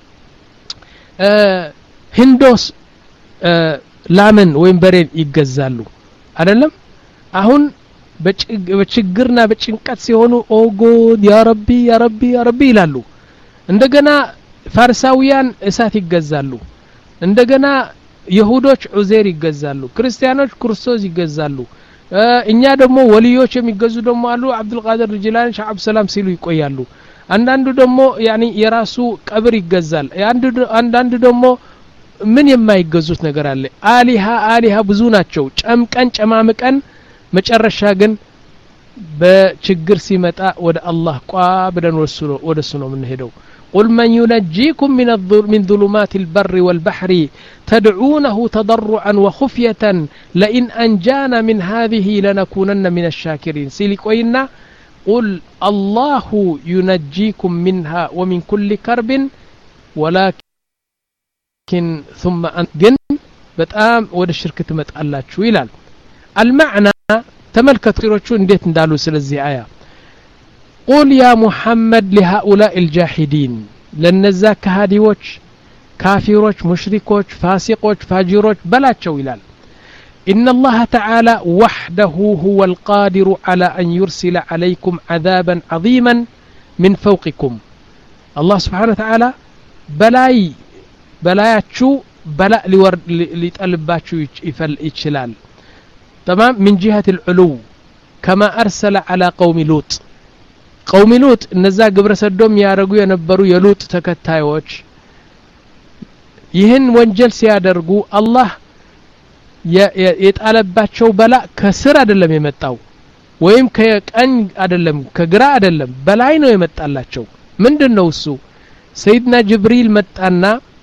ህንዶስ ላምን ወይም በሬን ይገዛሉ አይደለም አሁን በችግርና በጭንቀት ሲሆኑ ኦ ጎድ ያ ረቢ ያ ረቢ ያ ረቢ ይላሉ እንደገና ፋርሳውያን እሳት ይገዛሉ እንደገና ይሁዶች ዑዘይር ይገዛሉ ክርስቲያኖች ክርስቶስ ይገዛሉ እኛ ደግሞ ወልዮች የሚገዙ ደግሞ አሉ አብዱል ቃድር ጅላኒ ሻዕብ ሰላም ሲሉ ይቆያሉ አንዳንዱ ደግሞ ያኒ የራሱ ቀብር ይገዛል አንዳንዱ ደግሞ ምን የማይገዙት ነገር አለ አሊሃ አሊሃ ብዙ ናቸው ጨምቀን ጨማምቀን መጨረሻ ግን በችግር ሲመጣ ወደ አላህ ቋ ብለን ወስኖ ወደሱ ነው የምንሄደው قل من ينجيكم من من ظلمات البر والبحر تدعونه تضرعا وخفية لئن أنجانا من هذه لنكونن من الشاكرين سيلكوينا قل الله ينجيكم منها ومن كل كرب ولكن ثم أنجن بتقام ود الشركة متقلاتشو يلال المعنى تملكت قيروچو እንዴት እንዳሉ ስለዚህ አያ قل يا محمد لهؤلاء الجاحدين لنذا كهاديዎች كافروች مشركዎች فاسقዎች فاجروች بلاچو ይላል إن الله تعالى وحده هو القادر على أن يرسل عليكم عذابا عظيما من فوقكم الله سبحانه وتعالى بلاي بلاياتشو بلاء ليطلباتشو ይችላል تمام من جهة العلو كما أرسل على قوم لوط قوم لوط እነዛ ግብረ ሰዶም ያረጉ የነበሩ የሉጥ ተከታዮች ይህን ወንጀል ሲያደርጉ አላህ የጣለባቸው በላ ከስር አይደለም የመጣው ወይም ከቀኝ አይደለም ከግራ አይደለም በላይ ነው የመጣላቸው ምንድነው እሱ ሰይድና ጅብሪል መጣና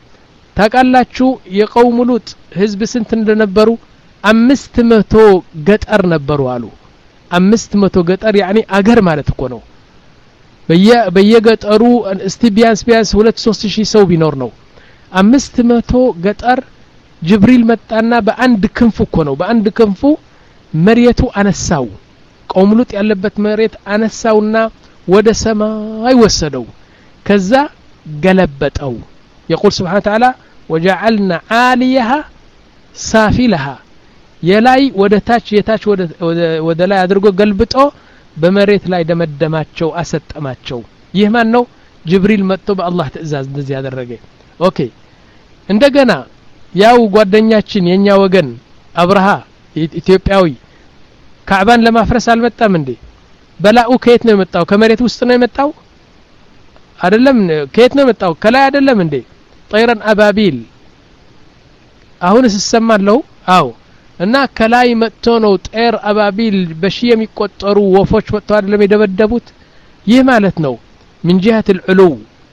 ታቃላችሁ የቀውሙ ሉጥ ህዝብ ስንት እንደነበሩ አምስት መቶ ገጠር ነበሩ አሉ አምስት መቶ ገጠር يعني አገር ማለት እኮ ነው በየ በየገጠሩ እስቲ ቢያንስ ቢያንስ ሁለት ሶስት ሺህ ሰው ቢኖር ነው አምስት መቶ ገጠር ጅብሪል መጣና በአንድ ክንፉ እኮ ነው በአንድ ክንፉ መሬቱ አነሳው ቀውሙ ሉጥ ያለበት መሬት አነሳውና ወደ ሰማይ ወሰደው ከዛ ገለበጠው يقول سبحانه وتعالى وجعلنا عاليها سافلها የላይ ወደ ታች የታች ወደ ወደ ላይ አድርጎ ገልብጦ በመሬት ላይ ደመደማቸው አሰጠማቸው ይህ ማን ነው ጅብሪል መጥቶ በአላህ ትእዛዝ እንደዚህ ያደረገ ኦኬ እንደገና ያው ጓደኛችን የኛ ወገን አብርሃ ኢትዮጵያዊ ካዕባን ለማፍረስ አልመጣም እንዴ በላኡ ከየት ነው የመጣው ከመሬት ውስጥ ነው የመጣው አይደለም ከየት ነው የመጣው ከላይ አይደለም እንዴ طيرا ابابيل አሁን ሲሰማለው አው እና ከላይ መጥቶ ነው ጤር አባቢል በሺ የሚቆጠሩ ወፎች መጥተው አይደለም የደበደቡት ይህ ማለት ነው من جهة العلو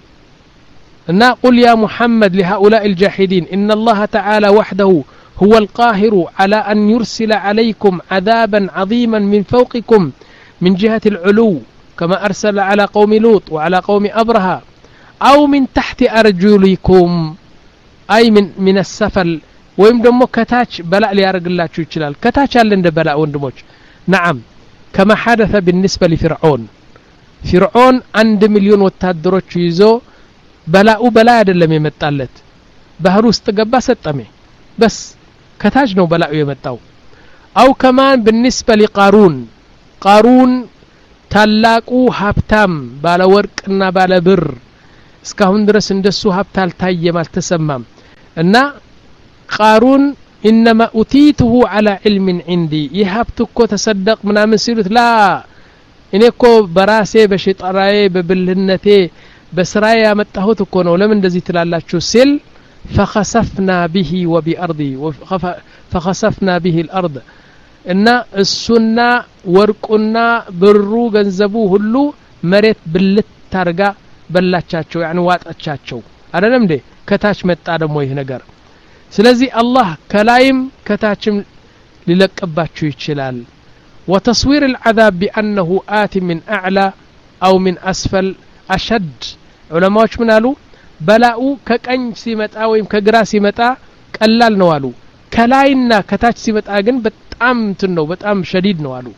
እና قل يا محمد لهؤلاء الجاحدين إن الله تعالى وحده هو القاهر على أن يرسل عليكم عذابا عظيما من فوقكم من جهة العلو كما أرسل على قوم لوط وعلى قوم أبرهة أو من تحت أرجلكم أي من من السفل ወይም ደግሞ ከታች በላእ ሊያርግላችሁ ይችላል ከታች አለ እንደ በላእ ወንድሞች نعم كما حدث بالنسبة لفرعون فرعون አንድ ሚሊዮን ወታደሮች ይዞ በላኡ በላእ አይደለም የመጣለት ባህር ውስጥ ገባ ሰጠመ بس ከታች ነው በላኡ የመጣው أو كمان بالنسبة لقارون قارون ታላቁ ሀብታም ባለ ወርቅና ባለ ብር እስካሁን ድረስ እንደሱ ሀብት አልታየም አልተሰማም እና قارون إنما أتيته على علم عندي يهبتكو تصدق منامن سيلوت لا إنكو براسي بشطراي ببلهنتي بسراي متهوت እኮ ነው ለምን እንደዚህ ትላላችሁ ሲል فخسفنا به وبأرضي فخسفنا به الأرض እና እሱና ወርቁና ብሩ ገንዘቡ ሁሉ መሬት ብልት ታርጋ በላቻቸው يعني ዋጣቻቸው አይደለም እንዴ ከታች መጣ ደግሞ ይሄ ነገር ስለዚህ አላህ ከላይም ከታችም ሊለቅባችሁ ይችላል وتصوير العذاب بأنه آت من أعلى أو من أسفل أشد علماء من قالوا بلاء كقኝ ሲመጣ ወይም ከግራ ሲመጣ ቀላል ነው አሉ ከላይና ከታች ሲመጣ ግን በጣም እንትን ነው በጣም شديد ነው አሉ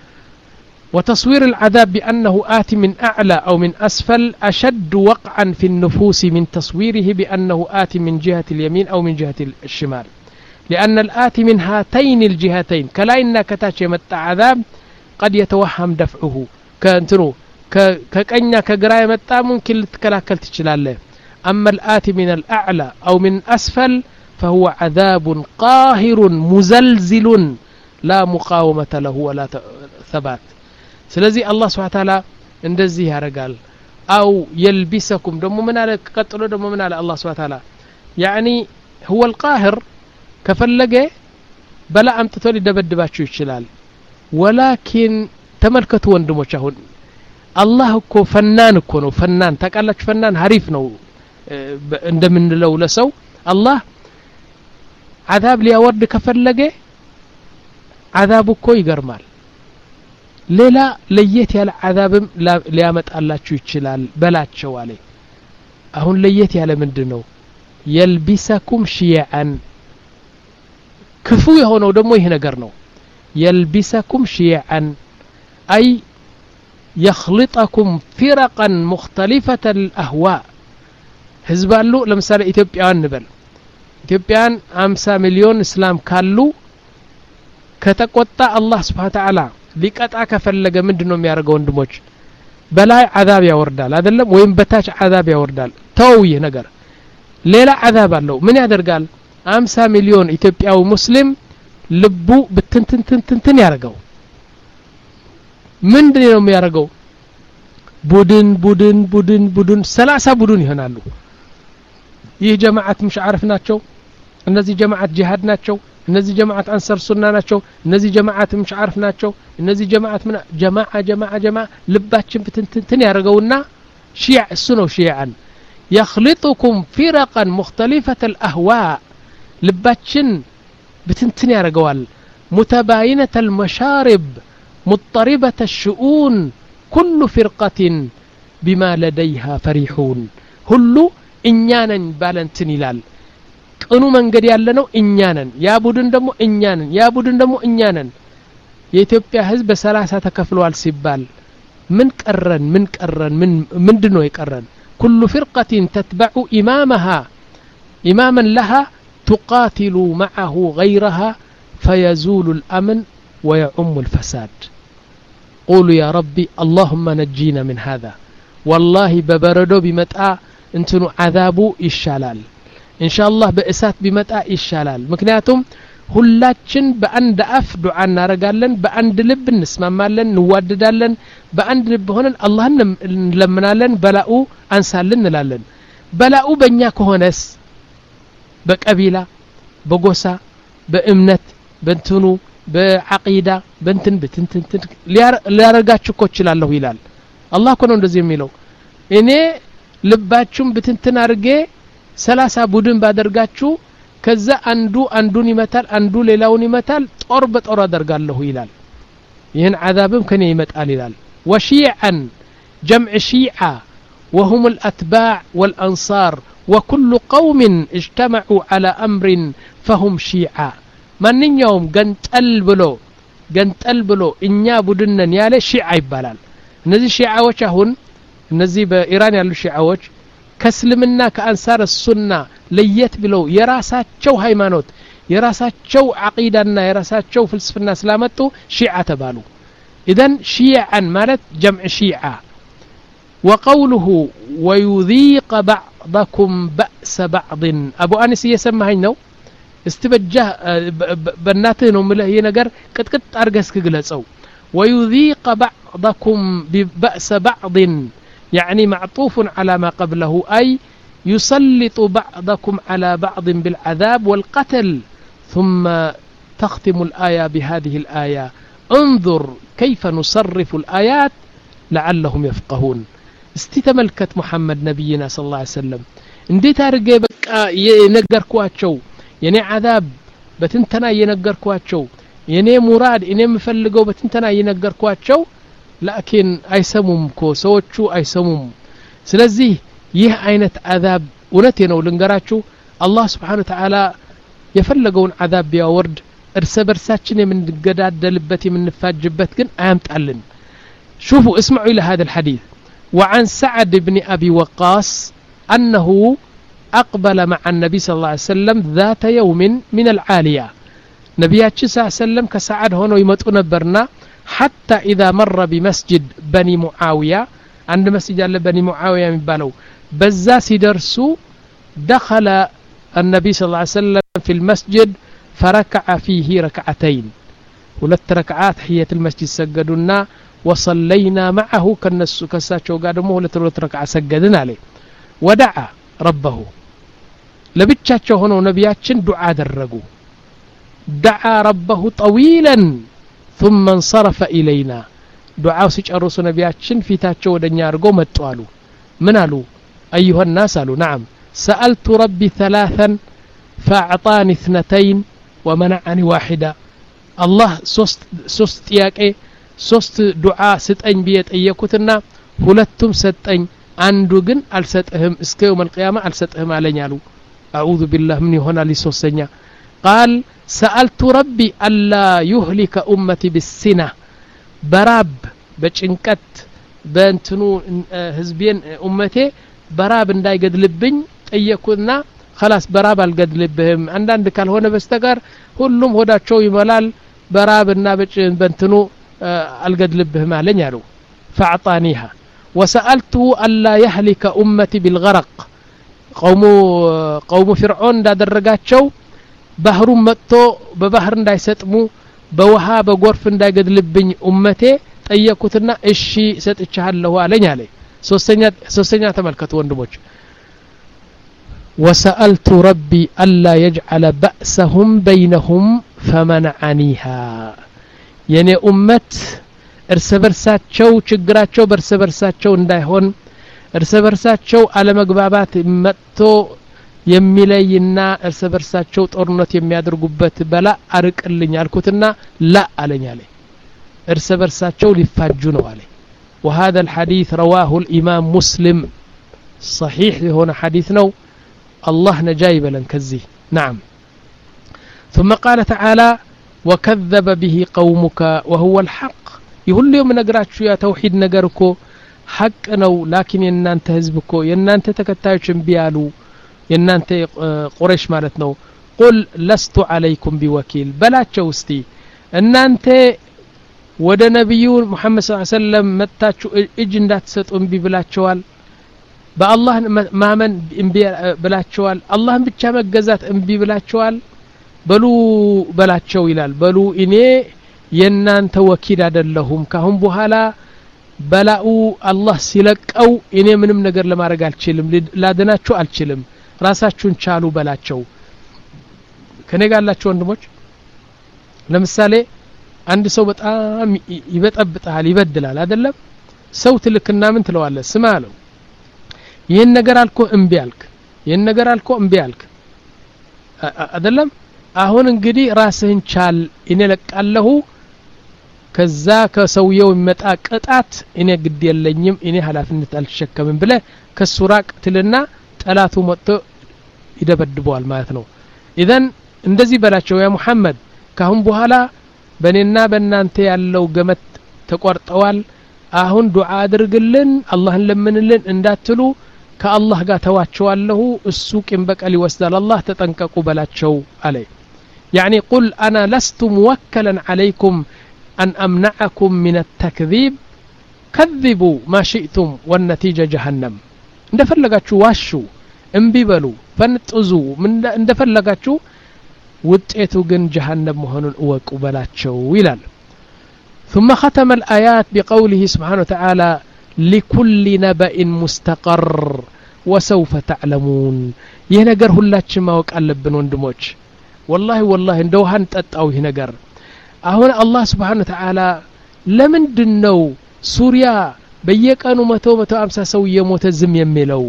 وتصوير العذاب بأنه آت من أعلى أو من أسفل أشد وقعا في النفوس من تصويره بأنه آت من جهة اليمين أو من جهة الشمال لأن الآت من هاتين الجهتين كلا إن كتاش يمتع عذاب قد يتوهم دفعه كأنتنو كأننا كقراء يمتع ممكن لتكلاكل تشلاله أما الآت من الأعلى أو من أسفل فهو عذاب قاهر مزلزل لا مقاومة له ولا ثبات ስለዚህ አላህ Subhanahu Wa Ta'ala እንደዚህ ያረጋል አው يلبسكم ደሞ ምን አለ ቀጥሎ ደሞ ምን አለ አላህ Subhanahu Wa Ta'ala يعني هو القاهر ከፈለገ በላ አምጥቶ ሊደበድባችሁ ይችላል ولكن ተመልከቱ ወንድሞች አሁን አላህ እኮ ፈናን እኮ ነው ፈናን ታቃላችሁ ፈናን ሐሪፍ ነው እንደምንለው ለሰው አላህ عذاب ሊያወርድ ከፈለገ عذاب እኮ ይገርማል ሌላ ለየት ያለ عذابም ሊያመጣላችሁ ይችላል በላቸው አለ አሁን ለየት ያለ ምንድነው يلبسكم شيعا ክፉ የሆነው ደግሞ ይሄ ነገር ነው يلبسكم شيعا أي يخلطكم فرقا مختلفة الأهواء ህዝባሉ ለምሳሌ ኢትዮጵያውያን እንበል ኢትዮጵያን ሃምሳ ሚሊዮን እስላም ካሉ ከተቆጣ አላህ Subhanahu Wa Ta'ala ሊቀጣ ከፈለገ ምንድነው የሚያደርገው ወንድሞች በላይ عذاب ያወርዳል አይደለም ወይም በታች عذاب ያወርዳል ተው ይሄ ነገር ሌላ عذاب አለው ምን ያደርጋል ሃምሳ ሚሊዮን ኢትዮጵያው ሙስሊም ልቡ ብትንትንትንትን ያርገው ምንድነው የሚያደርገው ቡድን ቡድን ቡድን ቡድን ሰላሳ ቡድን ይሆናሉ ይህ ጀማዓት مش عارف ናቸው እነዚህ ጀማዓት ጂሃድ ናቸው እነዚህ ጀማዓት አንሰር ሱና ናቸው እነዚህ ጀማዓት مش عارف ናቸው እነዚህ ጀማዓት ምን ጀማዓ ጀማዓ ጀማዓ ልባችን ብትንትን ያረጋውና ሺዓ እሱ ነው ሺዓን يخلطكم فرقا مختلفة الأهواء ልባችን بتنتن ያረጋዋል متباينة المشارب مضطربة الشؤون كل فرقة بما لديها فرحون ሁሉ እኛነን ባለንትን ይላል ቅኑ መንገድ ያለነው እኛነን ያ ቡድን ደግሞ እኛነን ያ ቡድን ደግሞ እኛነን የኢትዮጵያ ህዝብ በ30 ተከፍሏል ሲባል ምን ቀረን ምን ቀረን ምን ምንድነው የቀረን كل فرقة تتبع إمامها إماما لها تقاتل معه غيرها فيزول الأمن ويعم الفساد قولوا يا ربي اللهم نجينا من هذا والله ببردو بمتأ انتنو عذابو يشالال إن شاء الله بإسات بمتأ يشالال مكنياتهم ሁላችን በአንድ አፍ ዱዓ እናረጋለን በአንድ ልብ እንስማማለን እንዋደዳለን በአንድ ልብ ሆነን አላህን እንለምናለን በላኡ አንሳልን እንላለን በላኡ በእኛ ከሆነስ በቀቢላ በጎሳ በእምነት በእንትኑ በዓቂዳ በእንትን በትንትን ሊያረጋችሁ እኮ ይችላል ይላል አላህ እኮ ነው እንደዚህ የሚለው እኔ ልባችሁን በትንትን አርጌ ሰላሳ ቡድን ባደርጋችሁ ከዛ አንዱ አንዱን ይመታል አንዱ ሌላውን ይመታል ጦር በጦር አደርጋለሁ ይላል ይህን عذابም ከኔ ይመጣል ይላል وشيعا جمع شيعة وهم الأتباع والأنصار وكل قوم اجتمعوا على أمر فهم شيعة ማንኛውም ገንጠል ብሎ ገንጠል ብሎ እኛ ቡድነን ያለ ሺዓ ይባላል እነዚህ ሺዓዎች አሁን እነዚህ በኢራን ያሉ ሺዓዎች ከእስልምና ከአንሳር ሱና ለየት ብለው የራሳቸው ሃይማኖት የራሳቸው አቂዳና የራሳቸው ፍልስፍና ስላመጡ ሺዓ ተባሉ اذا شيعا ማለት جمع شيعة وقوله ويذيق بعضكم بأس بعض ابو انس يسمعኝ ነው استبجه بناته ነው ምለ ይሄ ነገር ቅጥቅጥ አርገስክ ግለጸው ويذيق بعضكم بأس بعض يعني معطوف على ما قبله أي يسلط بعضكم على بعض بالعذاب والقتل ثم تختم الآية بهذه الآية انظر كيف نصرف الآيات لعلهم يفقهون استتملكت محمد نبينا صلى الله عليه وسلم انديت ارغي بقى ينغركواچو يعني عذاب بتنتنا ينغركواچو يعني مراد اني مفلغو بتنتنا ينغركواچو لكن አይሰሙም ኮ ሰዎቹ አይሰሙም ስለዚህ ይህ አይነት አዛብ እውነቴ ነው ልንገራችሁ አላህ Subhanahu Wa Ta'ala የፈለገውን አዛብ ያወርድ እርስ በርሳችን የምንገዳደልበት የምንፋጅበት ግን አያምጣልን شوفوا اسمعوا الى هذا الحديث وعن سعد بن ابي وقاص انه اقبل مع النبي صلى الله عليه وسلم ذات يوم من العاليه نبياتنا صلى الله عليه وسلم كسعد ሆነው ይመጡ ነበርና حتى إذا مر بمسجد بني معاوية عند مسجد بني معاوية የሚባለው በዛ ሲደርሱ دخل النبي صلى الله عليه وسلم في المسجد فركع فيه ركعتين ሁለት ረክዓት ህየት المسجد ሰገዱና وصلينا معه ከነሱ ከሳቸው ጋር ደግሞ ሁለት ሁለት ረክዓ ሰገድን አለ ودعا ربه ለብቻቸው ሆነው ነብያችን ዱዓ አደረጉ دعا ربه طويلا ثم انصرف إلينا دعاء سيጨርሱ ነብያችን ፊታቸው ወደኛ አርገው መጡ አሉ ምን አሉ ايها الناس قالوا نعم سألت ربي ثلاثا فاعطاني اثنتين ومنعني واحدة الله ሶስት ሶስት ጥያቄ ሶስት ዱዓ ስጠኝ በየጠየቁትና ሁለቱም ሰጠኝ አንዱ ግን አልሰጥህም እስከ يوم القيامة አልሰጥህም አለኝ አሉ اعوذ بالله من ይሆናል ሶስተኛ قال سألت ربي ألا يهلك أمتي بالسنة براب بچنكت بنتنو حزبين أمتي براب እንዳይ ገድልብኝ ጠየቁና خلاص براب አልገድልብህም አንዳንድ ካልሆነ በስተቀር ሁሉም ሆዳቸው ይመላል برابና በንትኑ አልገድልብህም አለኝ አሉ فاعطانيها وسألته ألا يهلك أمتي بالغرق قوم قوم فرعون እንዳደረጋቸው ባህሩ መጥቶ በባህር እንዳይሰጥሙ በውሃ በጎርፍ እንዳይገድልብኝ ኡመቴ ጠየቁትና እሺ ሰጥቻለሁ አለኝ አለ ሶስተኛ ሶስተኛ ተመልከቱ ወንድሞች وسألت ربي ألا يجعل بأسهم بينهم فمنعنيها يعني أمت እርስ በርሳቸው ችግራቸው በርስ በርሳቸው እንዳይሆን እርስ በርሳቸው አለመግባባት መጥቶ የሚለይና እርስ በርሳቸው ጦርነት የሚያደርጉበት በላ አርቅልኝ አልኩትና ላ አለኝ አለ እርስ በርሳቸው ሊፋጁ ነው አለ وهذا الحديث رواه الإمام مسلم صحيح هنا حديث نو الله نجاي بلن كزي نعم ثم قال تعالى وكذب به قومك وهو الحق يقول لهم نقراتشو يا توحيد نقركو حق نو لكن ينانت هزبكو ينانت تكتايش انبيالو ينانت قريش مالتنو قل لست عليكم بوكيل بلاتشو استي انانت ወደ ነብዩ መሐመድ ሰለላሁ ዐለይሂ ወሰለም መጣችሁ እጅ እንዳትሰጡ እንቢ ብላችኋል በአላህ ማመን እንቢ ብላችኋል አላህን ብቻ መገዛት እንቢ ብላችኋል በሉ በላቸው ይላል በሉ እኔ የናንተ ወኪል አይደለሁም ካሁን በኋላ በላኡ አላህ ሲለቀው እኔ ምንም ነገር ለማድረግ አልችልም ላደናችሁ አልችልም ራሳችሁን ቻሉ በላቸው ከኔ ጋር ያላችሁ ወንድሞች ለምሳሌ አንድ ሰው በጣም ይበጠብጣል ይበድላል አይደለም ሰው ትልክና ምን ትለዋለህ ስማ አለው ይሄን ነገር አልኮ እንቢ አልክ ይሄን ነገር አልኮ እንቢ አልክ አይደለም አሁን እንግዲህ ራስህን ቻል እኔ ለቃለሁ ከዛ ከሰውየው ይመጣ ቅጣት እኔ ግድ የለኝም እኔ ሐላፊነት አልተሸከምም ብለ ከሱራቅ ትልና ጠላቱ መጥቶ ይደበድበዋል ማለት ነው ኢዘን እንደዚህ በላቸው ያ መሐመድ ካሁን በኋላ በእኔና በእናንተ ያለው ገመት ተቆርጠዋል አሁን ዱዓ አድርግልን አላህን ለምንልን እንዳትሉ ከአላህ ጋር ተዋቸዋለሁ እሱ ቂም በቀል ይወስዳል አላህ ተጠንቀቁ በላቸው አለ يعني قل أنا لست موكلا عليكم أن أمنعكم من التكذيب كذبوا ما شئتم والنتيجة جهنم እንደፈለጋችሁ ዋሹ እንቢ በሉ ፈንጥዙ እንደፈለጋችሁ ውጤቱ ግን جهنم መሆኑን እወቁ በላቸው ይላል ثم ختم الآيات بقوله سبحانه وتعالى لكل نبأ مستقر وسوف تعلمون ይህ ነገር ሁላችን ማወቅ አለብን ወንድሞች والله والله እንደው ሀንጠጣው ይህ ነገር አሁን አላህ Subhanahu Wa Ta'ala ለምንድነው ሱሪያ በየቀኑ መቶ መቶ ሃምሳ ሰው የሞተ ዝም የሚለው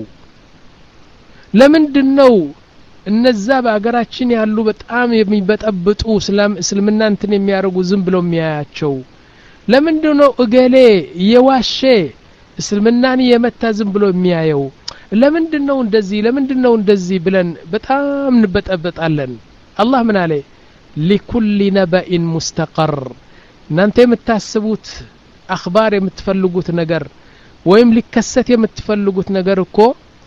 ለምንድነው እነዛ በአገራችን ያሉ በጣም የሚበጠብጡ እስላም እስልምና እንትን የሚያረጉ ዝም ብለው የሚያያቸው ለምንድነው እገሌ የዋሸ እስልምናን የመታ ዝም ብሎ የሚያየው ለምንድነው እንደዚህ ለምንድነው እንደዚህ ብለን በጣም እንበጠበጣለን አላህ ምን አለ لكل نبأ مستقر እናንተ የምታስቡት አخبار የምትፈልጉት ነገር ወይም ሊከሰት የምትፈልጉት ነገር እኮ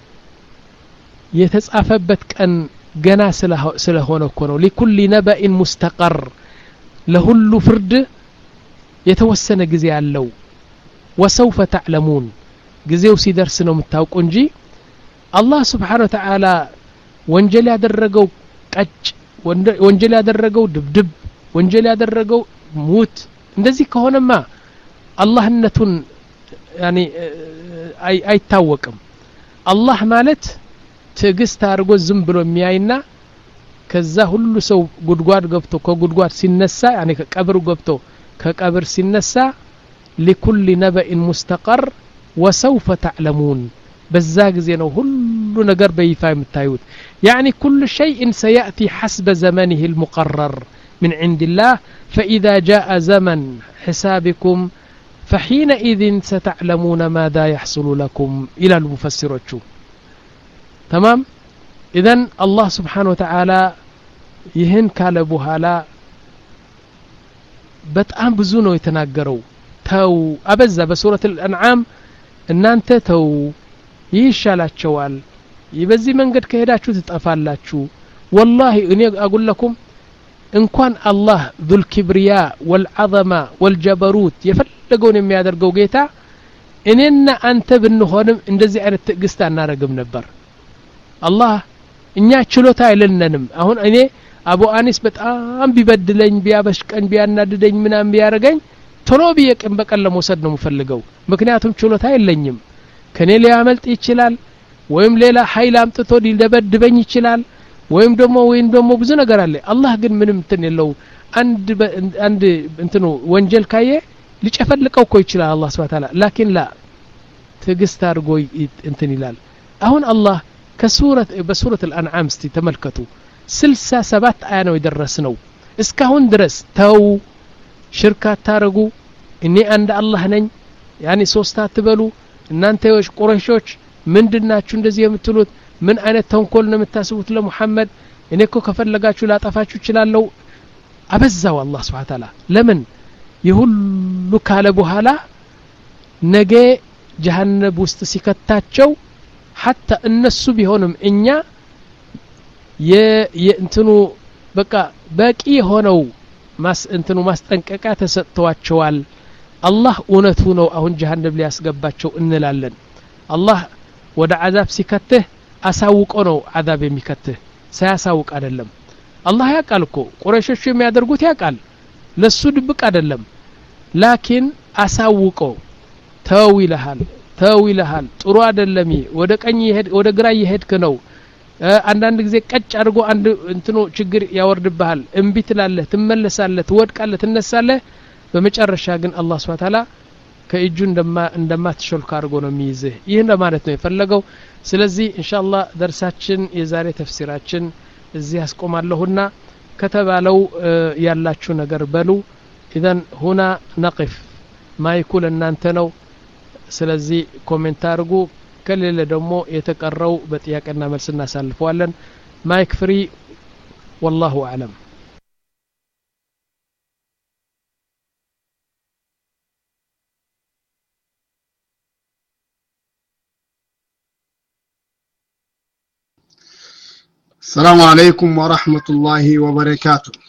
የተጻፈበት ቀን ገና ስለሆነ እኮ ነው لكل نبأ مستقر ለሁሉ ፍርድ የተወሰነ ጊዜ ያለው وسوف تعلمون ጊዜው ሲደርስ ነው የምታውቁ እንጂ አላህ Subhanahu Wa Ta'ala ወንጀል ያደረገው ቀጭ ወንጀል ያደረገው ድብድብ ወንጀል ያደረገው ሙት እንደዚህ ከሆነማ አላህነቱን ያኒ አይታወቅም አላህ ማለት ትግስት አድርጎ ዝም ብሎ የሚያይና ከዛ ሁሉ ሰው ጉድጓድ ገብቶ ከጉድጓድ ሲነሳ ያኒ ከቀብር ገብቶ ከቀብር ሲነሳ لكل نبأ مستقر وسوف تعلمون በዛ ጊዜ ነው ሁሉ ነገር በይፋ የምታዩት يعني كل شيء سيأتي حسب زمنه المقرر من عند الله فإذا جاء زمن حسابكم فحينئذ ستعلمون ماذا يحصل لكم إلى المفسرات تمام إذن الله سبحانه وتعالى يهن كالبوهالا በጣም ብዙ ነው የተናገረው ተው አበዛ በሱረቱ الأنعام እናንተ ተው ይሻላችኋል በዚህ መንገድ ከሄዳችሁ ትጠፋላችሁ والله እኔ አقول لكم እንኳን አላህ ذو الكبرياء والعظمه والجبروت የፈለገውን የሚያደርገው ጌታ እኔና አንተ ብንሆንም እንደዚህ አይነት ትግስት አናረግም ነበር አላህ እኛ ችሎታ አይለንንም አሁን እኔ አቡ አኒስ በጣም ቢበድለኝ ቢያበሽቀኝ ቢያናድደኝ ምናም ቢያረገኝ ቶሎ ቢየቅም በቀል ለመውሰድ ነው የምፈልገው ምክንያቱም ችሎታ የለኝም ከኔ ሊያመልጥ ይችላል ወይም ሌላ ኃይል አምጥቶ ሊደበድበኝ ይችላል ወይም ደግሞ ወይም ደግሞ ብዙ ነገር አለ አላህ ግን ምንም እንትን የለው አንድ አንድ እንትኑ ወንጀል ካየ ሊጨፈልቀው እኮ ይችላል አላህ Subhanahu Ta'ala ላኪን ላ ትግስት አድርጎ እንትን ይላል አሁን አላህ ከሱረት በሱረት الانعام እስቲ ተመልከቱ ስልሳ ሰባት አያ ነው የደረስነው እስካሁን ድረስ ተው ሽርክ አታርጉ እኔ አንድ አላህ ነኝ ያኒ ሶስት አትበሉ እናንተ ቁረይሾች ምንድናችሁ እንደዚህ የምትሉት ምን አይነት ተንኮል ነው የምታስቡት ለሙሐመድ እኔ እኮ ከፈለጋችሁ ላጠፋችሁ ይችላልው አበዛው አላህ Subhanahu Ta'ala ለምን ይሁሉ ካለ በኋላ ነገ ጀሃነም ውስጥ ሲከታቸው حتى እነሱ ቢሆንም እኛ የእንትኑ በቃ በቂ ሆነው ማስ እንትኑ ማስጠንቀቂያ ተሰጥቷቸዋል አላህ እውነቱ ነው አሁን ጀሃነም ሊያስገባቸው እንላለን አላህ ወደ አዛብ ሲከተህ አሳውቆ ነው አዛብ የሚከተህ ሳያሳውቅ አይደለም አላህ ያቃል እኮ ቁረይሾች የሚያደርጉት ያቃል ለሱ ድብቅ አይደለም ላኪን አሳውቆ ተው ይልሃል ተው ይልሃል ጥሩ አይደለም ወደ ቀኝ ይሄድ ወደ ግራ ይሄድክ ነው አንዳንድ ጊዜ ቀጭ አድርጎ አንድ እንትኑ ችግር ያወርድብሃል እንቢ ትላለህ ትመለሳለህ ትወድቃለህ ትነሳለህ በመጨረሻ ግን አላህ Subhanahu Ta'ala ከእጁ እንደማ እንደማትሾልክ አድርጎ ነው የሚይዝህ ይሄን ለማለት ነው የፈለገው ስለዚህ ኢንሻአላህ ደርሳችን የዛሬ ተፍሲራችን እዚህ አስቆማለሁና ከተባለው ያላችሁ ነገር በሉ ኢዘን ሁና ነቅፍ ማይኩል እናንተ ነው ስለዚህ ኮሜንት አድርጉ ከሌለ ደግሞ የተቀረው በጥያቄና መልስ እናሳልፈዋለን ማይክ ፍሪ والله اعلم السلام عليكم ورحمة الله وبركاته